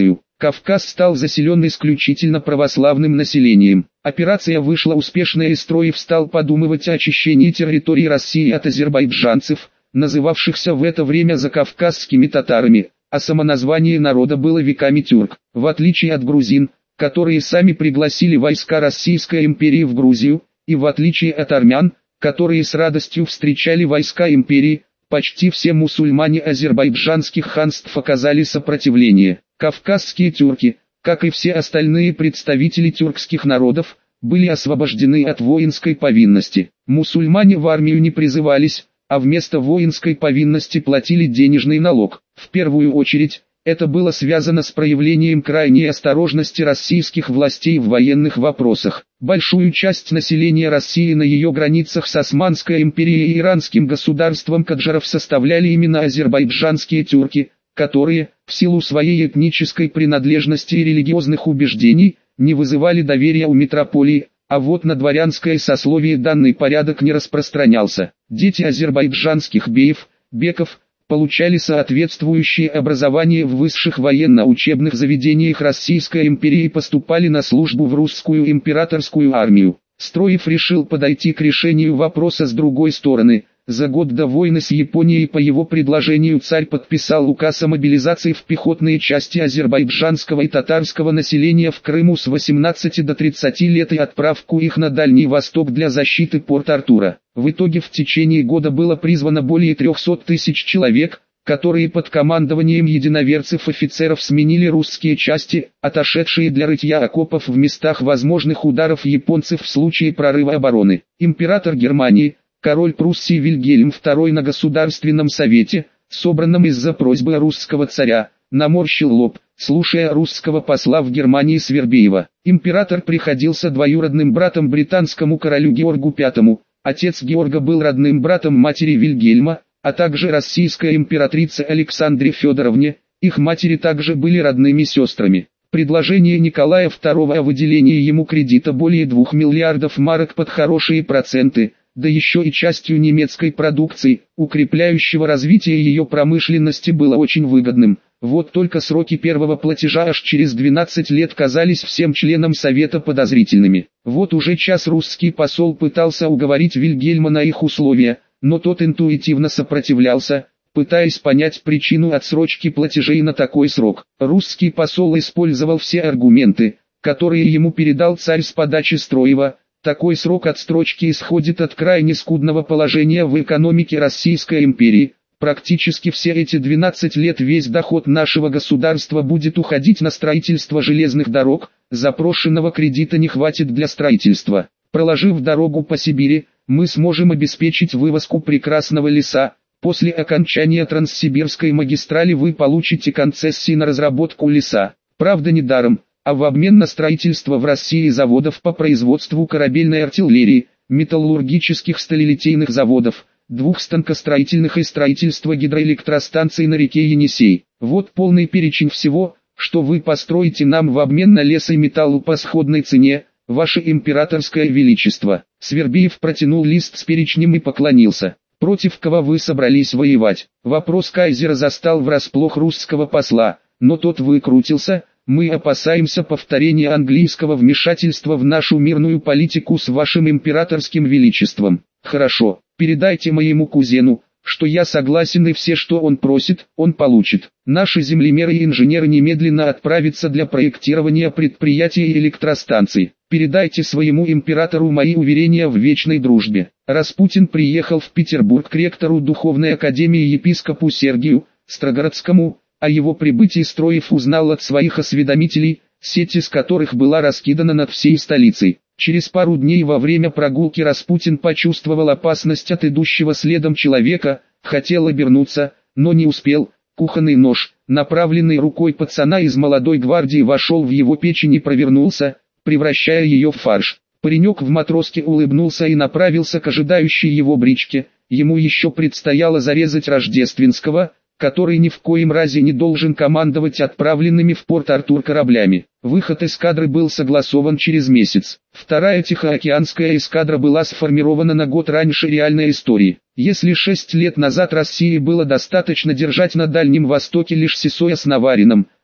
Кавказ стал заселен исключительно православным населением. Операция вышла успешной, и Строев стал подумывать о очищении территории России от азербайджанцев, называвшихся в это время закавказскими татарами, а самоназвание народа было веками тюрк. В отличие от грузин, которые сами пригласили войска Российской империи в Грузию, и в отличие от армян, которые с радостью встречали войска империи, почти все мусульмане азербайджанских ханств оказали сопротивление. Кавказские тюрки, как и все остальные представители тюркских народов, были освобождены от воинской повинности. Мусульмане в армию не призывались, а вместо воинской повинности платили денежный налог. В первую очередь, это было связано с проявлением крайней осторожности российских властей в военных вопросах. Большую часть населения России на ее границах с Османской империей и иранским государством каджаров составляли именно азербайджанские тюрки, которые, в силу своей этнической принадлежности и религиозных убеждений, не вызывали доверия у метрополии, а вот на дворянское сословие данный порядок не распространялся. Дети азербайджанских беев, беков, получали соответствующее образование в высших военно-учебных заведениях Российской империи и поступали на службу в русскую императорскую армию. Строев решил подойти к решению вопроса с другой стороны. За год до войны с Японией по его предложению царь подписал указ о мобилизации в пехотные части азербайджанского и татарского населения в Крыму с восемнадцати до тридцати лет и отправку их на Дальний Восток для защиты Порт-Артура. В итоге в течение года было призвано более трехсот тысяч человек, которые под командованием единоверцев-офицеров сменили русские части, отошедшие для рытья окопов в местах возможных ударов японцев в случае прорыва обороны. Император Германии, король Пруссии Вильгельм второй на Государственном совете, собранном из-за просьбы русского царя, наморщил лоб, слушая русского посла в Германии Свербеева. Император приходился двоюродным братом британскому королю Георгу пятому, отец Георга был родным братом матери Вильгельма, а также российской императрице Александре Федоровне, их матери также были родными сестрами. Предложение Николая второго о выделении ему кредита более двух миллиардов марок под хорошие проценты, да еще и частью немецкой продукции, укрепляющего развитие ее промышленности, было очень выгодным. Вот только сроки первого платежа аж через двенадцать лет казались всем членам Совета подозрительными. Вот уже час русский посол пытался уговорить Вильгельма на их условия, но тот интуитивно сопротивлялся, пытаясь понять причину отсрочки платежей на такой срок. Русский посол использовал все аргументы, которые ему передал царь с подачи Строева. Такой срок отсрочки исходит от крайне скудного положения в экономике Российской империи. Практически все эти двенадцать лет весь доход нашего государства будет уходить на строительство железных дорог, запрошенного кредита не хватит для строительства. Проложив дорогу по Сибири, мы сможем обеспечить вывозку прекрасного леса. После окончания Транссибирской магистрали вы получите концессии на разработку леса. Правда, не даром, а в обмен на строительство в России заводов по производству корабельной артиллерии, металлургических сталелитейных заводов, двух станкостроительных и строительства гидроэлектростанций на реке Енисей. Вот полный перечень всего, что вы построите нам в обмен на лес и металл по сходной цене, ваше императорское величество. Свербеев протянул лист с перечнем и поклонился. Против кого вы собрались воевать? Вопрос кайзера застал врасплох русского посла, но тот выкрутился. Мы опасаемся повторения английского вмешательства в нашу мирную политику с вашим императорским величеством. Хорошо, передайте моему кузену, что я согласен, и все, что он просит, он получит. Наши землемеры и инженеры немедленно отправятся для проектирования предприятий и электростанций. Передайте своему императору мои уверения в вечной дружбе. Распутин приехал в Петербург к ректору Духовной академии епископу Сергию Строгородскому. О его прибытии Строев узнал от своих осведомителей, сеть из которых была раскидана над всей столицей. Через пару дней во время прогулки Распутин почувствовал опасность от идущего следом человека, хотел обернуться, но не успел. Кухонный нож, направленный рукой пацана из молодой гвардии, вошел в его печень и провернулся, превращая ее в фарш. Паренек в матроске улыбнулся и направился к ожидающей его бричке. Ему еще предстояло зарезать Рождественского, который ни в коем разе не должен командовать отправленными в Порт-Артур кораблями. Выход эскадры был согласован через месяц. Вторая Тихоокеанская эскадра была сформирована на год раньше реальной истории. Если шесть лет назад России было достаточно держать на Дальнем Востоке лишь Сесоя с Наварином,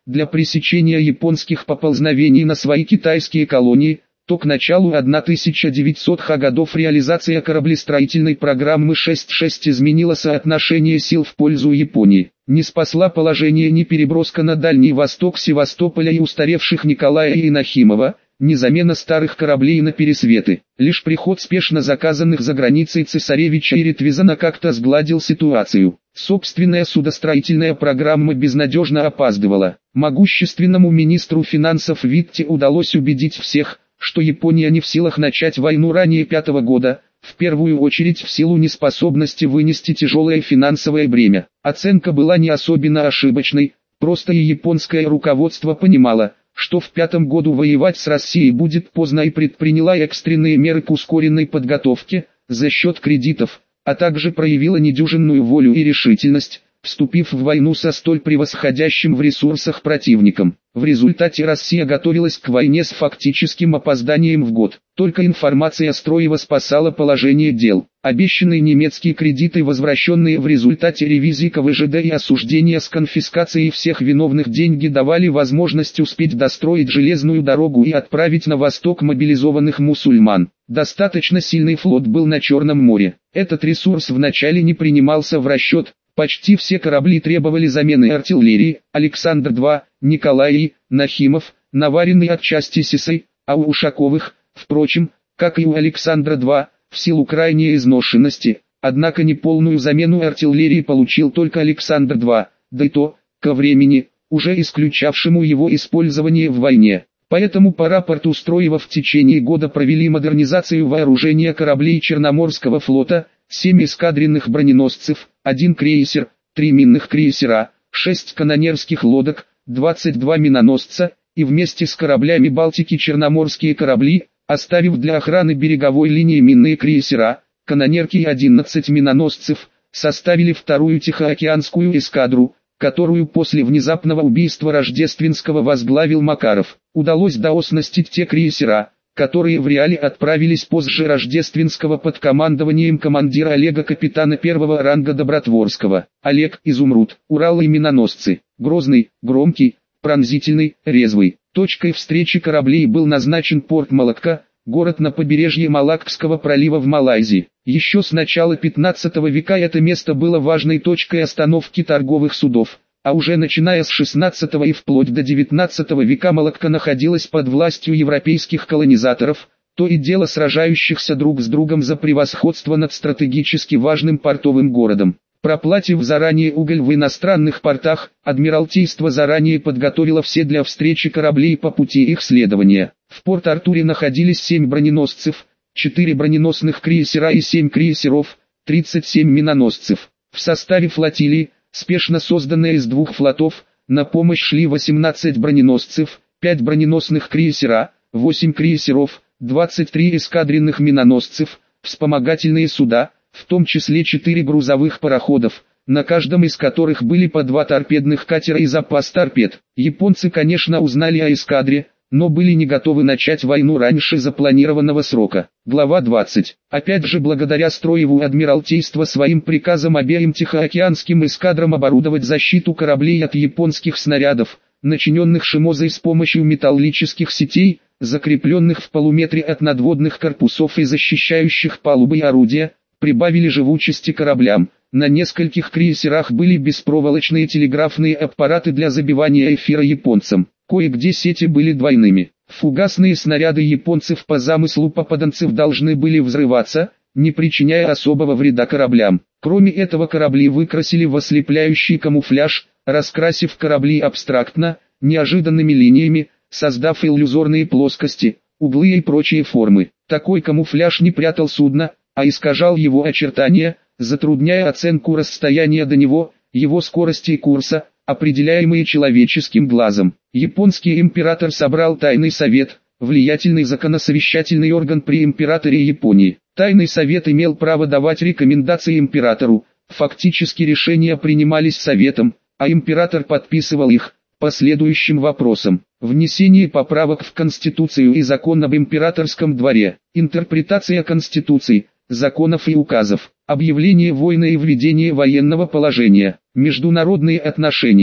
для пресечения японских поползновений на свои китайские колонии, то к началу тысяча девятисотых годов реализация кораблестроительной программы шесть шесть изменила соотношение сил в пользу Японии. Не спасла положение ни переброска на Дальний Восток Севастополя и устаревших Николая и Нахимова, ни замена старых кораблей на пересветы. Лишь приход спешно заказанных за границей цесаревича и Ретвизана как-то сгладил ситуацию. Собственная судостроительная программа безнадежно опаздывала. Могущественному министру финансов Витте удалось убедить всех, что Япония не в силах начать войну ранее пятого года, в первую очередь в силу неспособности вынести тяжелое финансовое бремя. Оценка была не особенно ошибочной, просто и японское руководство понимало, что в пятом году воевать с Россией будет поздно, и предприняла экстренные меры к ускоренной подготовке, за счет кредитов, а также проявила недюжинную волю и решительность, вступив в войну со столь превосходящим в ресурсах противником. В результате Россия готовилась к войне с фактическим опозданием в год. Только информация Строева спасала положение дел. Обещанные немецкие кредиты, возвращенные в результате ревизии ка вэ жэ дэ и осуждения с конфискацией всех виновных, деньги давали возможность успеть достроить железную дорогу и отправить на восток мобилизованных мусульман. Достаточно сильный флот был на Черном море. Этот ресурс вначале не принимался в расчет. Почти все корабли требовали замены артиллерии. Александр-два, Николай, Нахимов, наваренный отчасти Сисой, а у Ушаковых, впрочем, как и у Александра-два, в силу крайней изношенности, однако неполную замену артиллерии получил только Александр-два, да и то, ко времени, уже исключавшему его использование в войне. Поэтому по рапорту Строева в течение года провели модернизацию вооружения кораблей Черноморского флота, семь эскадренных броненосцев, один крейсер, три минных крейсера, шесть канонерских лодок, двадцать два миноносца, и вместе с кораблями Балтики черноморские корабли, оставив для охраны береговой линии минные крейсера, канонерки и одиннадцать миноносцев, составили вторую Тихоокеанскую эскадру, которую после внезапного убийства Рождественского возглавил Макаров. Удалось дооснастить те крейсера, которые в реале отправились позже Рождественского под командованием командира Олега, капитана первого ранга Добротворского. Олег, Изумруд, Урал и миноносцы. Грозный, громкий, пронзительный, резвый. Точкой встречи кораблей был назначен порт Малакка, город на побережье Малаккского пролива в Малайзии. Еще с начала пятнадцатого века это место было важной точкой остановки торговых судов, а уже начиная с шестнадцатого и вплоть до девятнадцатого века Малакка находилась под властью европейских колонизаторов, то и дело сражающихся друг с другом за превосходство над стратегически важным портовым городом. Проплатив заранее уголь в иностранных портах, Адмиралтейство заранее подготовило все для встречи кораблей по пути их следования. В Порт-Артуре находились семь броненосцев, четыре броненосных крейсера и семь крейсеров, тридцать семь миноносцев. В составе флотилии, спешно созданной из двух флотов, на помощь шли восемнадцать броненосцев, пять броненосных крейсера, восемь крейсеров, двадцать три эскадренных миноносцев, вспомогательные суда, в том числе четыре грузовых пароходов, на каждом из которых были по два торпедных катера и запас торпед. Японцы, конечно, узнали о эскадре, но были не готовы начать войну раньше запланированного срока. Глава двадцать. Опять же благодаря Строеву Адмиралтейство своим приказом обеим Тихоокеанским эскадрам оборудовать защиту кораблей от японских снарядов, начиненных шимозой с помощью металлических сетей, закрепленных в полуметре от надводных корпусов и защищающих палубы и орудия, прибавили живучести кораблям. На нескольких крейсерах были беспроволочные телеграфные аппараты для забивания эфира японцам. Кое-где сети были двойными. Фугасные снаряды японцев по замыслу попаданцев должны были взрываться, не причиняя особого вреда кораблям. Кроме этого, корабли выкрасили в ослепляющий камуфляж, раскрасив корабли абстрактно, неожиданными линиями, создав иллюзорные плоскости, углы и прочие формы. Такой камуфляж не прятал судно, а искажал его очертания, затрудняя оценку расстояния до него, его скорости и курса, определяемые человеческим глазом. Японский император собрал Тайный совет, влиятельный законосовещательный орган при императоре Японии. Тайный совет имел право давать рекомендации императору, фактически решения принимались советом, а император подписывал их, по следующим вопросам: внесение поправок в Конституцию и закон об императорском дворе, интерпретация Конституции, законов и указов, объявление войны и введение военного положения, международные отношения,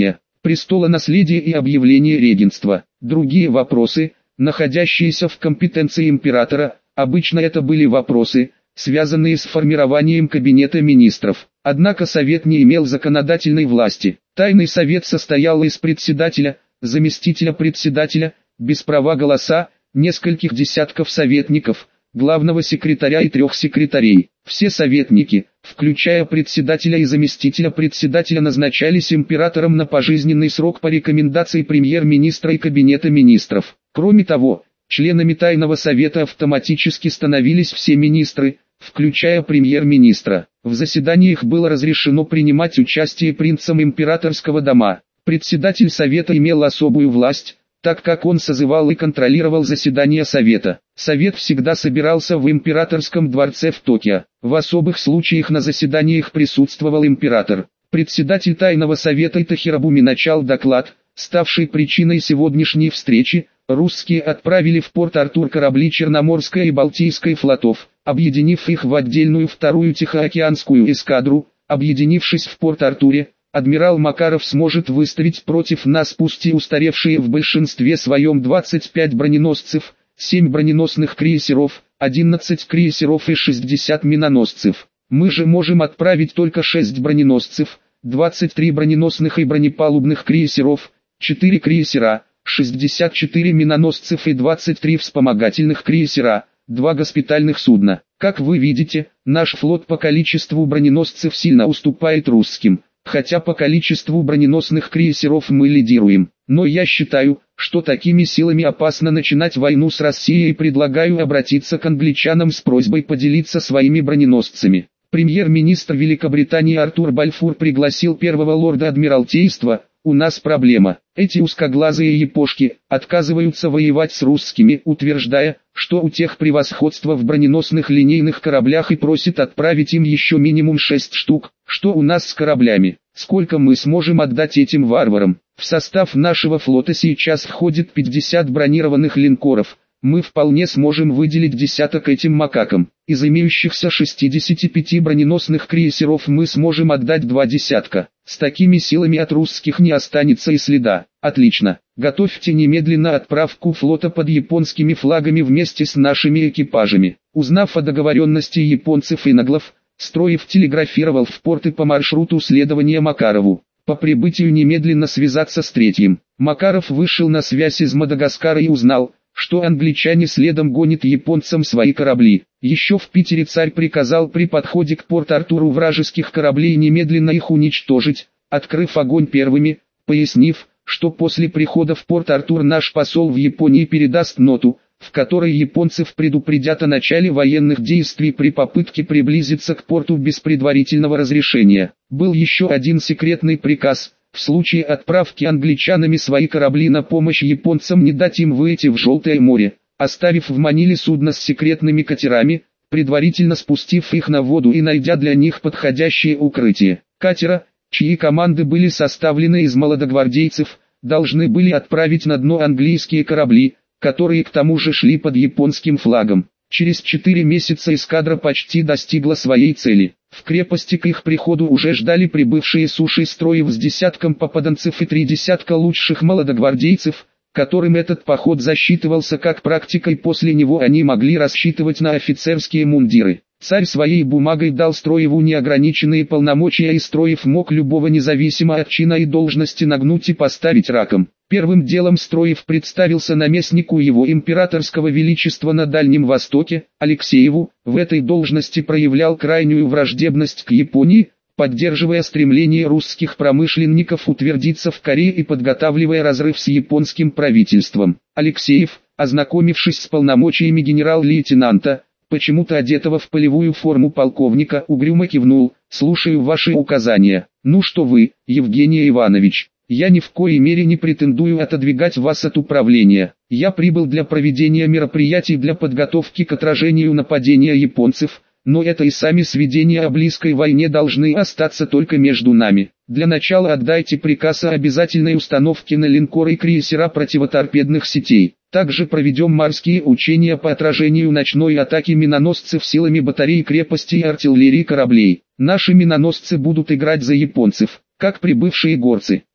престолонаследие и объявление регенства. Другие вопросы, находящиеся в компетенции императора, обычно это были вопросы, связанные с формированием кабинета министров. Однако совет не имел законодательной власти. Тайный совет состоял из председателя, заместителя председателя, без права голоса, нескольких десятков советников, главного секретаря и трех секретарей. Все советники, включая председателя и заместителя председателя, назначались императором на пожизненный срок по рекомендации премьер-министра и кабинета министров. Кроме того, членами тайного совета автоматически становились все министры, включая премьер-министра. В заседаниях было разрешено принимать участие принцам императорского дома. Председатель совета имел особую власть, так как он созывал и контролировал заседания совета. Совет всегда собирался в императорском дворце в Токио. В особых случаях на заседаниях присутствовал император. Председатель тайного совета Итахирабуми начал доклад, ставший причиной сегодняшней встречи. Русские отправили в Порт-Артур корабли Черноморской и Балтийской флотов, объединив их в отдельную вторую Тихоокеанскую эскадру. Объединившись в Порт-Артуре, адмирал Макаров сможет выставить против нас пусть и устаревшие в большинстве своем двадцать пять броненосцев, семь броненосных крейсеров, одиннадцать крейсеров и шестьдесят миноносцев. Мы же можем отправить только шесть броненосцев, двадцать три броненосных и бронепалубных крейсеров, четыре крейсера, шестьдесят четыре миноносцев и двадцать три вспомогательных крейсера, два госпитальных судна. Как вы видите, наш флот по количеству броненосцев сильно уступает русским, хотя по количеству броненосных крейсеров мы лидируем. Но я считаю, что такими силами опасно начинать войну с Россией и предлагаю обратиться к англичанам с просьбой поделиться своими броненосцами. Премьер-министр Великобритании Артур Бальфур пригласил первого лорда Адмиралтейства. У нас проблема. Эти узкоглазые япошки отказываются воевать с русскими, утверждая, что у тех превосходство в броненосных линейных кораблях, и просит отправить им еще минимум шесть штук. Что у нас с кораблями? Сколько мы сможем отдать этим варварам? В состав нашего флота сейчас входит пятьдесят бронированных линкоров. Мы вполне сможем выделить десяток этим макакам. Из имеющихся шестидесяти пяти броненосных крейсеров мы сможем отдать два десятка. С такими силами от русских не останется и следа. Отлично. Готовьте немедленно отправку флота под японскими флагами вместе с нашими экипажами. Узнав о договоренности японцев и наглов, Строев телеграфировал в порты по маршруту следования Макарову. По прибытию немедленно связаться с третьим. Макаров вышел на связь из Мадагаскара и узнал, что англичане следом гонят японцам свои корабли. Еще в Питере царь приказал при подходе к Порт-Артуру вражеских кораблей немедленно их уничтожить, открыв огонь первыми, пояснив, что после прихода в Порт-Артур наш посол в Японии передаст ноту, в которой японцев предупредят о начале военных действий при попытке приблизиться к порту без предварительного разрешения. Был еще один секретный приказ: в случае отправки англичанами свои корабли на помощь японцам не дать им выйти в Желтое море, оставив в Маниле судно с секретными катерами, предварительно спустив их на воду и найдя для них подходящее укрытие. Катера, чьи команды были составлены из молодогвардейцев, должны были отправить на дно английские корабли, которые к тому же шли под японским флагом. Через четыре месяца эскадра почти достигла своей цели. В крепости к их приходу уже ждали прибывшие суши Строев с десятком попаданцев и три десятка лучших молодогвардейцев, которым этот поход засчитывался как практикой, после него они могли рассчитывать на офицерские мундиры. Царь своей бумагой дал Строеву неограниченные полномочия, и Строев мог любого независимо от чина и должности нагнуть и поставить раком. Первым делом Строев представился наместнику его императорского величества на Дальнем Востоке, Алексееву. В этой должности проявлял крайнюю враждебность к Японии, поддерживая стремление русских промышленников утвердиться в Корее и подготавливая разрыв с японским правительством. Алексеев, ознакомившись с полномочиями генерал-лейтенанта, почему-то одетого в полевую форму полковника, угрюмо кивнул: «Слушаю ваши указания». «Ну что вы, Евгений Иванович, я ни в коей мере не претендую отодвигать вас от управления. Я прибыл для проведения мероприятий для подготовки к отражению нападения японцев, но это и сами сведения о близкой войне должны остаться только между нами. Для начала отдайте приказ о обязательной установке на линкоры и крейсера противоторпедных сетей. Также проведем морские учения по отражению ночной атаки миноносцев силами батарей крепости и артиллерии кораблей. Наши миноносцы будут играть за японцев, как прибывшие горцы.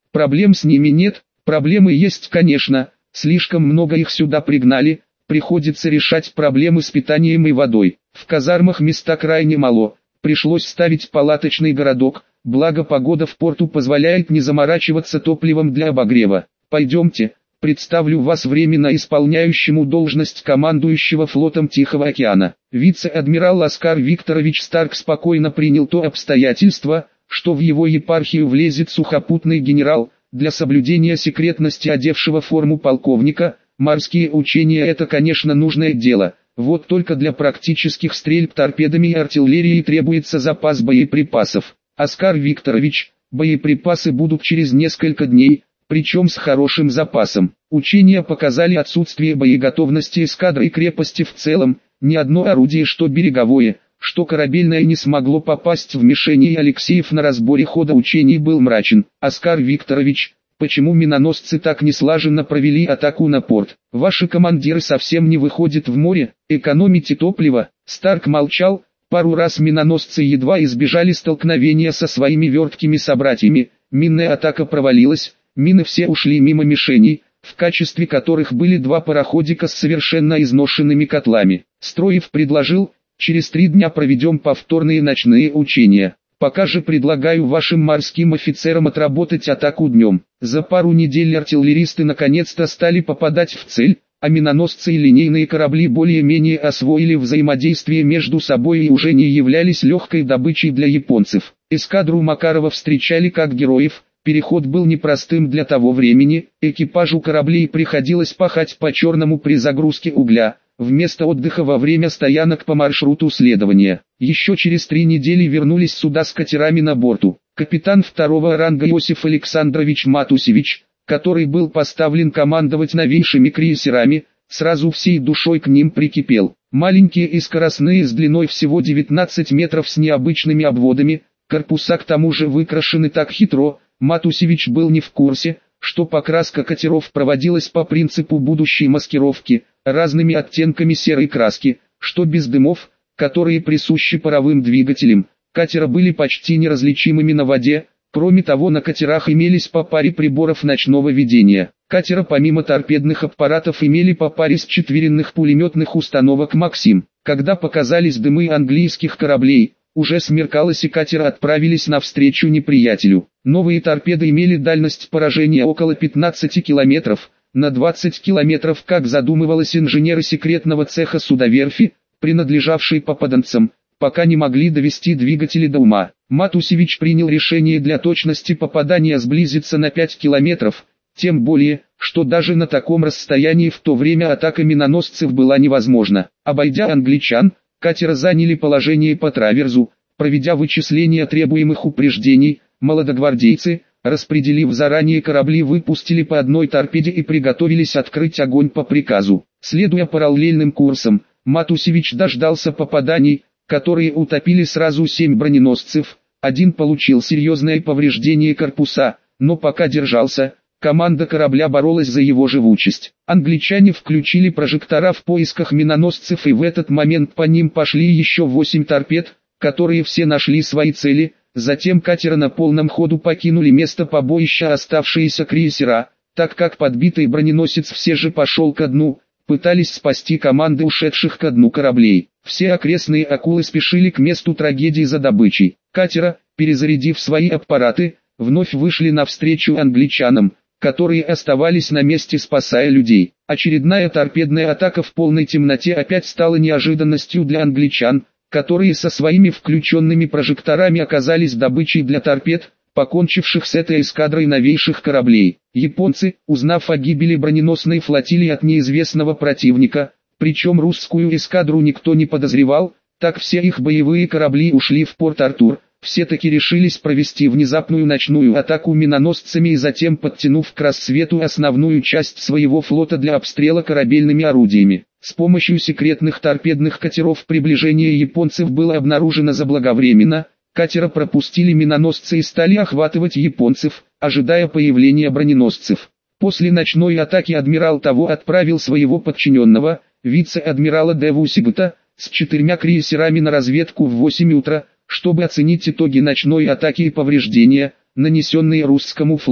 Проблем с ними нет, проблемы есть, конечно, слишком много их сюда пригнали, приходится решать проблемы с питанием и водой. В казармах места крайне мало, пришлось ставить палаточный городок, благо погода в порту позволяет не заморачиваться топливом для обогрева. Пойдемте, представлю вас временно исполняющему должность командующего флотом Тихого океана. Вице-адмирал Оскар Викторович Старк спокойно принял то обстоятельство, что в его епархию влезет сухопутный генерал, для соблюдения секретности одевшего форму полковника. Морские учения — это, конечно, нужное дело, вот только для практических стрельб торпедами и артиллерией требуется запас боеприпасов. Оскар Викторович, боеприпасы будут через несколько дней, причем с хорошим запасом. Учения показали отсутствие боеготовности эскадры и крепости в целом, ни одно орудие, что береговое, что корабельное, не смогло попасть в мишени, и Алексеев на разборе хода учений был мрачен. Оскар Викторович, почему миноносцы так неслаженно провели атаку на порт? Ваши командиры совсем не выходят в море, экономите топливо. Старк молчал, пару раз миноносцы едва избежали столкновения со своими верткими собратьями, минная атака провалилась, мины все ушли мимо мишеней, в качестве которых были два пароходика с совершенно изношенными котлами. Строев предложил: через три дня проведем повторные ночные учения. Пока же предлагаю вашим морским офицерам отработать атаку днем. За пару недель артиллеристы наконец-то стали попадать в цель, а миноносцы и линейные корабли более-менее освоили взаимодействие между собой и уже не являлись легкой добычей для японцев. Эскадру Макарова встречали как героев, переход был непростым для того времени, экипажу кораблей приходилось пахать по-черному при загрузке угля, вместо отдыха во время стоянок по маршруту следования. Еще через три недели вернулись суда с катерами на борту. Капитан второго ранга Иосиф Александрович Матусевич, который был поставлен командовать новейшими крейсерами, сразу всей душой к ним прикипел. Маленькие и скоростные с длиной всего девятнадцать метров с необычными обводами, корпуса к тому же выкрашены так хитро. Матусевич был не в курсе, что покраска катеров проводилась по принципу будущей маскировки, разными оттенками серой краски, что без дымов, которые присущи паровым двигателям, катера были почти неразличимыми на воде. Кроме того, на катерах имелись по паре приборов ночного видения. Катера помимо торпедных аппаратов имели по паре счетверенных пулеметных установок «Максим». Когда показались дымы английских кораблей, уже смеркалось и катеры отправились навстречу неприятелю. Новые торпеды имели дальность поражения около пятнадцати километров, на двадцать километров, как задумывалось инженеры секретного цеха судоверфи, принадлежавшие попаданцам, пока не могли довести двигатели до ума. Матусевич принял решение для точности попадания сблизиться на пять километров, тем более, что даже на таком расстоянии в то время атака миноносцев была невозможна. Обойдя англичан, катера заняли положение по траверзу, проведя вычисления требуемых упреждений. Молодогвардейцы, распределив заранее корабли, выпустили по одной торпеде и приготовились открыть огонь по приказу. Следуя параллельным курсам, Матусевич дождался попаданий, которые утопили сразу семь броненосцев. Один получил серьезное повреждение корпуса, но пока держался, команда корабля боролась за его живучесть. Англичане включили прожектора в поисках миноносцев, и в этот момент по ним пошли еще восемь торпед, которые все нашли свои цели. Затем катера на полном ходу покинули место побоища оставшиеся крейсера, так как подбитый броненосец все же пошел ко дну, пытались спасти команды ушедших ко дну кораблей. Все окрестные акулы спешили к месту трагедии за добычей. Катера, перезарядив свои аппараты, вновь вышли навстречу англичанам, которые оставались на месте, спасая людей. Очередная торпедная атака в полной темноте опять стала неожиданностью для англичан, которые со своими включенными прожекторами оказались добычей для торпед, покончивших с этой эскадрой новейших кораблей. Японцы, узнав о гибели броненосной флотилии от неизвестного противника, причем русскую эскадру никто не подозревал, так все их боевые корабли ушли в Порт-Артур, все-таки решились провести внезапную ночную атаку миноносцами и затем, подтянув к рассвету основную часть своего флота для обстрела корабельными орудиями. С помощью секретных торпедных катеров приближение японцев было обнаружено заблаговременно, катера пропустили миноносцы и стали охватывать японцев, ожидая появления броненосцев. После ночной атаки адмирал Таво отправил своего подчиненного, вице-адмирала Деву Сигута, с четырьмя крейсерами на разведку в восемь утра, чтобы оценить итоги ночной атаки и повреждения, нанесенные русскому флоту.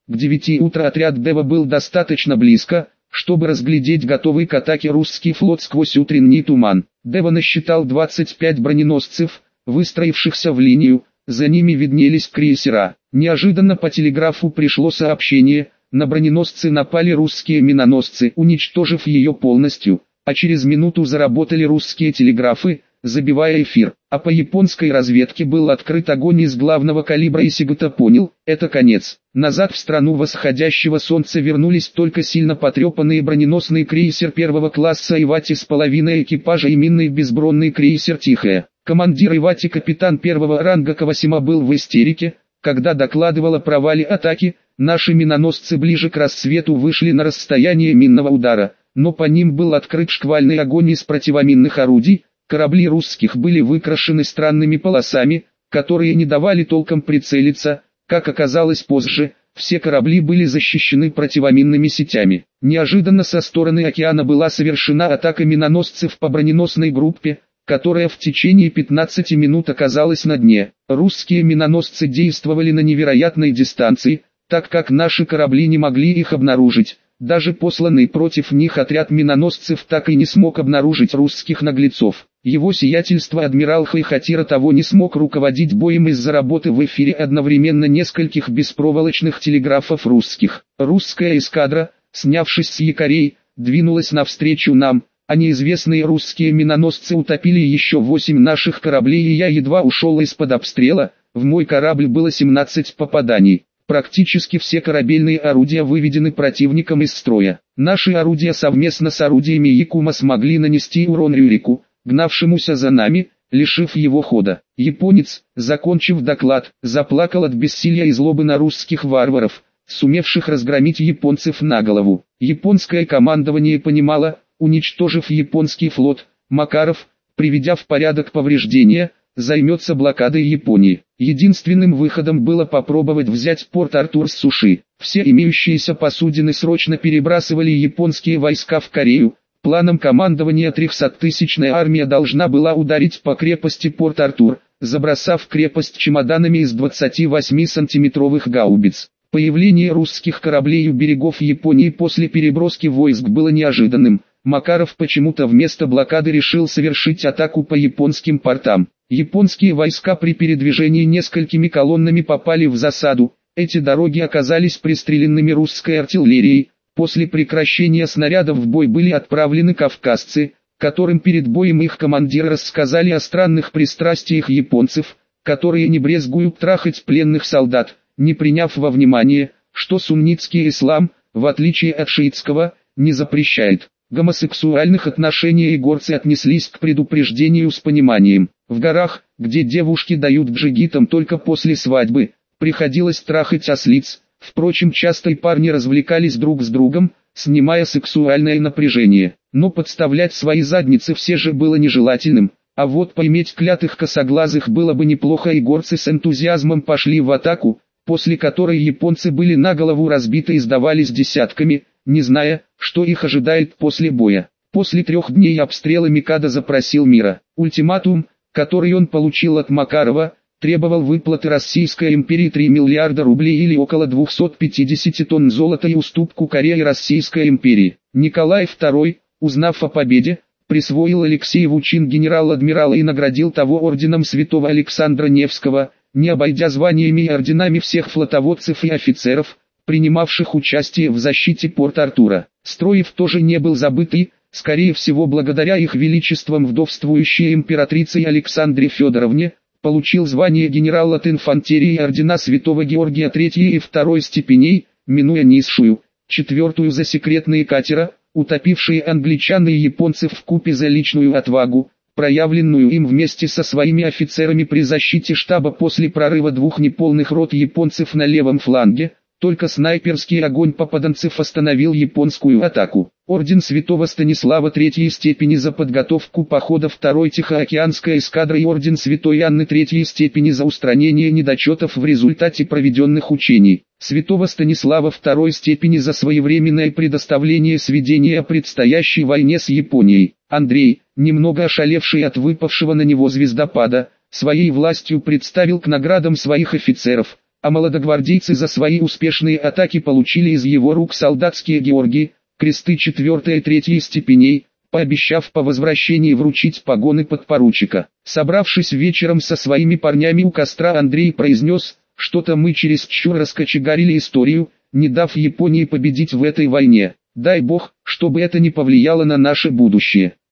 К девяти утра отряд Дева был достаточно близко, чтобы разглядеть готовый к атаке русский флот сквозь утренний туман. Дева насчитал двадцать пять броненосцев, выстроившихся в линию, за ними виднелись крейсера. Неожиданно по телеграфу пришло сообщение: на броненосцы напали русские миноносцы, уничтожив ее полностью, а через минуту заработали русские телеграфы, забивая эфир. А по японской разведке был открыт огонь из главного калибра, и Сигута понял, это конец. Назад в страну восходящего солнца вернулись только сильно потрепанный броненосный крейсер первого класса Ивати с половиной экипажа и минный безбронный крейсер Тихая. Командир Ивати, капитан первого ранга Кавасима, был в истерике, когда докладывал о провале атаки. Наши миноносцы ближе к рассвету вышли на расстояние минного удара, но по ним был открыт шквальный огонь из противоминных орудий. Корабли русских были выкрашены странными полосами, которые не давали толком прицелиться. Как оказалось позже, все корабли были защищены противоминными сетями. Неожиданно со стороны океана была совершена атака миноносцев по броненосной группе, которая в течение пятнадцати минут оказалась на дне. Русские миноносцы действовали на невероятной дистанции, так как наши корабли не могли их обнаружить. Даже посланный против них отряд миноносцев так и не смог обнаружить русских наглецов. Его сиятельство адмирал Хайхатира того не смог руководить боем из-за работы в эфире одновременно нескольких беспроволочных телеграфов русских. Русская эскадра, снявшись с якорей, двинулась навстречу нам, а неизвестные русские миноносцы утопили еще восемь наших кораблей, и я едва ушел из-под обстрела. В мой корабль было семнадцать попаданий. Практически все корабельные орудия выведены противником из строя. Наши орудия совместно с орудиями Якума смогли нанести урон Рюрику, гнавшемуся за нами, лишив его хода. Японец, закончив доклад, заплакал от бессилия и злобы на русских варваров, сумевших разгромить японцев на голову. Японское командование понимало: уничтожив японский флот, Макаров, приведя в порядок повреждения, займется блокадой Японии. Единственным выходом было попробовать взять Порт-Артур с суши. Все имеющиеся посудины срочно перебрасывали японские войска в Корею. Планом командования трехсоттысячная армия должна была ударить по крепости Порт-Артур, забросав крепость чемоданами из двадцативосьмисантиметровых гаубиц. Появление русских кораблей у берегов Японии после переброски войск было неожиданным. Макаров почему-то вместо блокады решил совершить атаку по японским портам. Японские войска при передвижении несколькими колоннами попали в засаду. Эти дороги оказались пристреленными русской артиллерией. После прекращения снарядов в бой были отправлены кавказцы, которым перед боем их командиры рассказали о странных пристрастиях японцев, которые не брезгуют трахать пленных солдат, не приняв во внимание, что суннитский ислам, в отличие от шиитского, не запрещает. Гомосексуальных отношений и горцы отнеслись к предупреждению с пониманием. В горах, где девушки дают джигитам только после свадьбы, приходилось трахать ослиц. Впрочем, часто и парни развлекались друг с другом, снимая сексуальное напряжение. Но подставлять свои задницы все же было нежелательным. А вот поиметь клятых косоглазых было бы неплохо, и горцы с энтузиазмом пошли в атаку, после которой японцы были на голову разбиты и сдавались десятками, не зная, что их ожидает после боя. После трех дней обстрела Микадо запросил мира. Ультиматум, который он получил от Макарова, требовал выплаты Российской империи три миллиарда рублей или около двухсот пятидесяти тонн золота и уступку Корее Российской империи. Николай второй, узнав о победе, присвоил Алексееву чин генерал-адмирала и наградил того орденом святого Александра Невского, не обойдя званиями и орденами всех флотоводцев и офицеров, принимавших участие в защите Порт-Артура. Строев тоже не был забыт и, скорее всего благодаря их величествам вдовствующей императрице Александре Федоровне, получил звание генерал от инфантерии и ордена святого Георгия третьей и второй степеней, минуя низшую, четвертую за секретные катера, утопившие англичан и японцев вкупе за личную отвагу, проявленную им вместе со своими офицерами при защите штаба после прорыва двух неполных рот японцев на левом фланге. Только снайперский огонь попаданцев остановил японскую атаку. Орден Святого Станислава третьей степени за подготовку похода второй Тихоокеанской эскадры и Орден Святой Анны третьей степени за устранение недочетов в результате проведенных учений. Святого Станислава второй степени за своевременное предоставление сведений о предстоящей войне с Японией. Андрей, немного ошалевший от выпавшего на него звездопада, своей властью представил к наградам своих офицеров, а молодогвардейцы за свои успешные атаки получили из его рук солдатские георгии, кресты четвертой и третьей степеней, пообещав по возвращении вручить погоны подпоручика. Собравшись вечером со своими парнями у костра, Андрей произнес: «Что-то мы чересчур раскочегарили историю, не дав Японии победить в этой войне. Дай бог, чтобы это не повлияло на наше будущее».